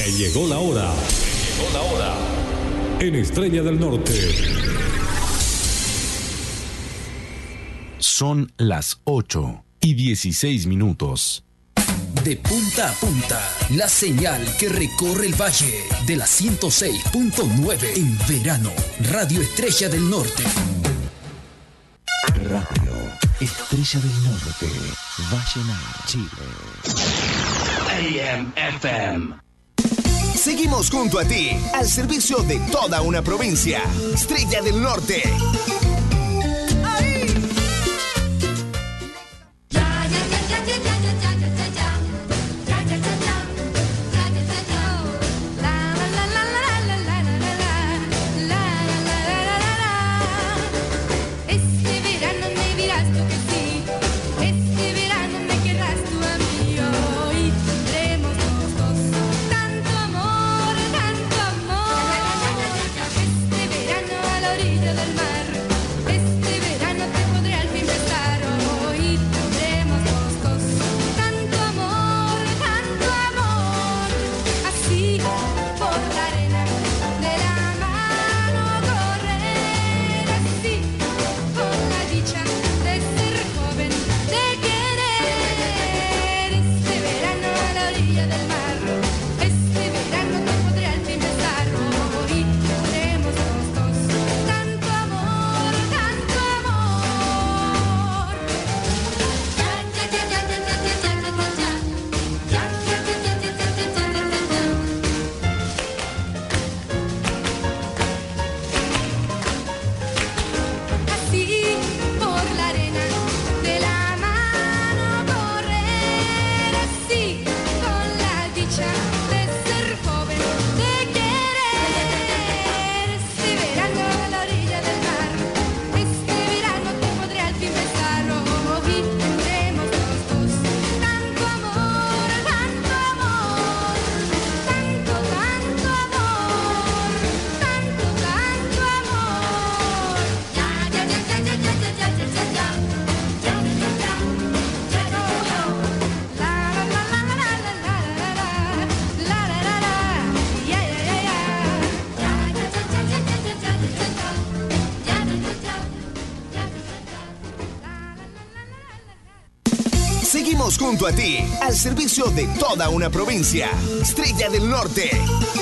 Me llegó la hora. Me llegó la hora. En Estrella del Norte. Son las 8:16. De punta a punta, la señal que recorre el valle de la 106.9 en verano. Radio Estrella del Norte. Radio Estrella del Norte. Vallenar, Chile. AM FM. Seguimos junto a ti, al servicio de toda una provincia. Estrella del Norte. Seguimos junto a ti, al servicio de toda una provincia. Estrella del Norte.